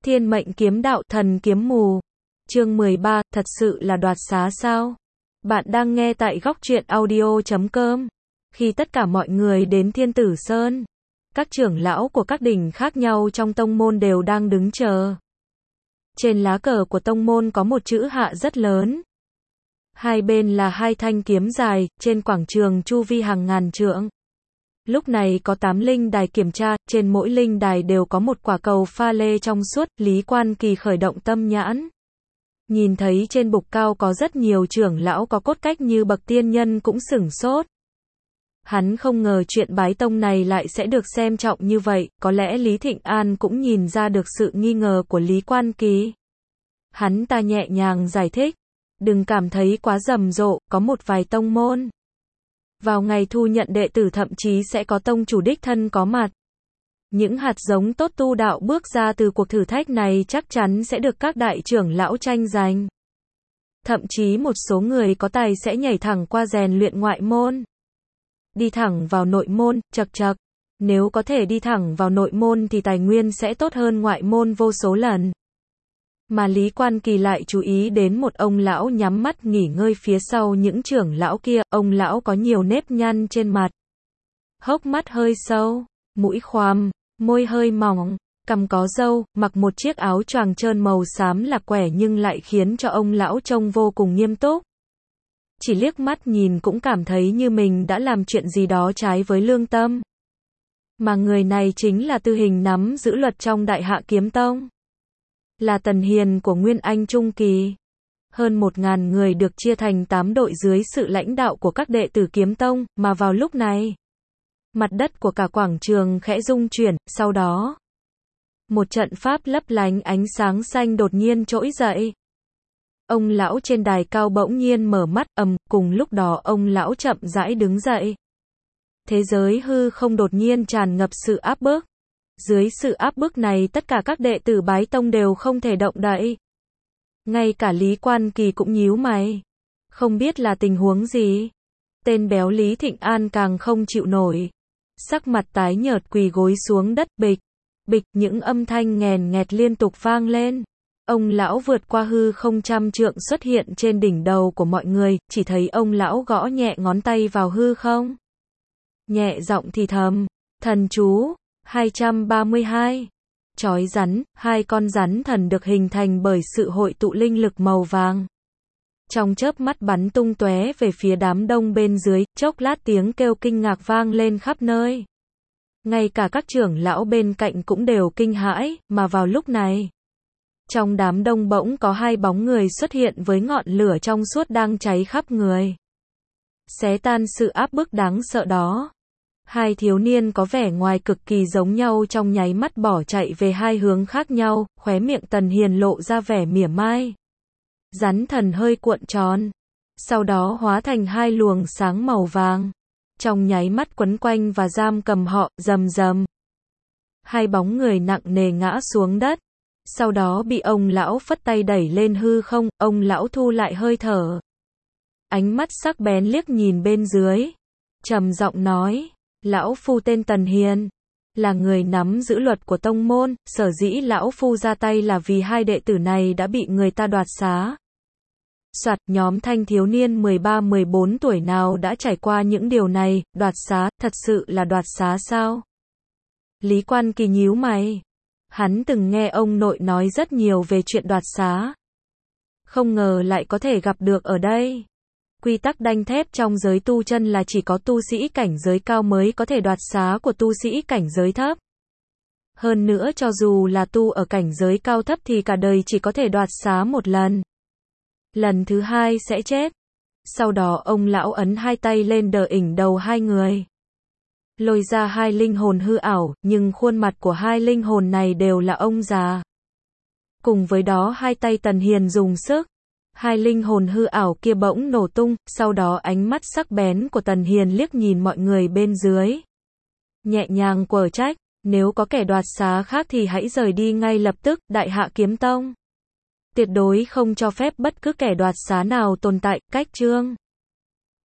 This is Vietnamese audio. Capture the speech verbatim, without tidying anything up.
Thiên mệnh kiếm đạo, thần kiếm mù. Chương mười ba, thật sự là đoạt xá sao? Bạn đang nghe tại góc truyện audio chấm com. Khi tất cả mọi người đến Thiên Tử Sơn, các trưởng lão của các đỉnh khác nhau trong tông môn đều đang đứng chờ. Trên lá cờ của tông môn có một chữ hạ rất lớn. Hai bên là hai thanh kiếm dài, trên quảng trường chu vi hàng ngàn trượng. Lúc này có tám linh đài kiểm tra, trên mỗi linh đài đều có một quả cầu pha lê trong suốt, Lý Quan Kỳ khởi động tâm nhãn. Nhìn thấy trên bục cao có rất nhiều trưởng lão có cốt cách như bậc tiên nhân cũng sửng sốt. Hắn không ngờ chuyện bái tông này lại sẽ được xem trọng như vậy, có lẽ Lý Thịnh An cũng nhìn ra được sự nghi ngờ của Lý Quan Kỳ. Hắn ta nhẹ nhàng giải thích, đừng cảm thấy quá rầm rộ, có một vài tông môn. Vào ngày thu nhận đệ tử thậm chí sẽ có tông chủ đích thân có mặt. Những hạt giống tốt tu đạo bước ra từ cuộc thử thách này chắc chắn sẽ được các đại trưởng lão tranh giành. Thậm chí một số người có tài sẽ nhảy thẳng qua rèn luyện ngoại môn. Đi thẳng vào nội môn, chậc chậc. Nếu có thể đi thẳng vào nội môn thì tài nguyên sẽ tốt hơn ngoại môn vô số lần. Mà Lý Quan Kỳ lại chú ý đến một ông lão nhắm mắt nghỉ ngơi phía sau những trưởng lão kia, ông lão có nhiều nếp nhăn trên mặt. Hốc mắt hơi sâu, mũi khoằm, môi hơi mỏng, cằm có râu, mặc một chiếc áo choàng trơn màu xám lạc quẻ nhưng lại khiến cho ông lão trông vô cùng nghiêm túc. Chỉ liếc mắt nhìn cũng cảm thấy như mình đã làm chuyện gì đó trái với lương tâm. Mà người này chính là Tư Hình nắm giữ luật trong Đại Hạ Kiếm Tông. Là Tần Hiền của Nguyên Anh Trung Kỳ. Hơn một ngàn người được chia thành tám đội dưới sự lãnh đạo của các đệ tử Kiếm Tông, mà vào lúc này, mặt đất của cả quảng trường khẽ rung chuyển, sau đó, một trận pháp lấp lánh ánh sáng xanh đột nhiên trỗi dậy. Ông lão trên đài cao bỗng nhiên mở mắt, ầm, cùng lúc đó ông lão chậm rãi đứng dậy. Thế giới hư không đột nhiên tràn ngập sự áp bức. Dưới sự áp bức này tất cả các đệ tử bái tông đều không thể động đậy. Ngay cả Lý Quan Kỳ cũng nhíu mày. Không biết là tình huống gì. Tên béo Lý Thịnh An càng không chịu nổi. Sắc mặt tái nhợt quỳ gối xuống đất, bịch, bịch, những âm thanh nghèn nghẹt liên tục vang lên. Ông lão vượt qua hư không trăm trượng xuất hiện trên đỉnh đầu của mọi người, chỉ thấy ông lão gõ nhẹ ngón tay vào hư không. Nhẹ giọng thì thầm, thần chú. hai trăm ba mươi hai. Chói rắn, hai con rắn thần được hình thành bởi sự hội tụ linh lực màu vàng. Trong chớp mắt bắn tung tóe về phía đám đông bên dưới, chốc lát tiếng kêu kinh ngạc vang lên khắp nơi. Ngay cả các trưởng lão bên cạnh cũng đều kinh hãi, mà vào lúc này, trong đám đông bỗng có hai bóng người xuất hiện với ngọn lửa trong suốt đang cháy khắp người. Xé tan sự áp bức đáng sợ đó. Hai thiếu niên có vẻ ngoài cực kỳ giống nhau trong nháy mắt bỏ chạy về hai hướng khác nhau, khóe miệng Tần Hiền lộ ra vẻ mỉa mai. Rắn thần hơi cuộn tròn, sau đó hóa thành hai luồng sáng màu vàng. Trong nháy mắt quấn quanh và giam cầm họ, rầm rầm. Hai bóng người nặng nề ngã xuống đất. Sau đó bị ông lão phất tay đẩy lên hư không, ông lão thu lại hơi thở. Ánh mắt sắc bén liếc nhìn bên dưới. Trầm giọng nói. Lão phu tên Tần Hiền, là người nắm giữ luật của tông môn, sở dĩ lão phu ra tay là vì hai đệ tử này đã bị người ta đoạt xá. Soạt, nhóm thanh thiếu niên mười ba mười bốn tuổi nào đã trải qua những điều này, đoạt xá, thật sự là đoạt xá sao? Lý Quan Kỳ nhíu mày. Hắn từng nghe ông nội nói rất nhiều về chuyện đoạt xá. Không ngờ lại có thể gặp được ở đây. Quy tắc đanh thép trong giới tu chân là chỉ có tu sĩ cảnh giới cao mới có thể đoạt xá của tu sĩ cảnh giới thấp. Hơn nữa cho dù là tu ở cảnh giới cao thấp thì cả đời chỉ có thể đoạt xá một lần. Lần thứ hai sẽ chết. Sau đó ông lão ấn hai tay lên đờ ỉnh đầu hai người. Lôi ra hai linh hồn hư ảo, nhưng khuôn mặt của hai linh hồn này đều là ông già. Cùng với đó hai tay Tần Hiền dùng sức. Hai linh hồn hư ảo kia bỗng nổ tung, sau đó ánh mắt sắc bén của Tần Hiền liếc nhìn mọi người bên dưới. Nhẹ nhàng quở trách, nếu có kẻ đoạt xá khác thì hãy rời đi ngay lập tức, Đại Hạ Kiếm Tông. Tuyệt đối không cho phép bất cứ kẻ đoạt xá nào tồn tại, cách chương.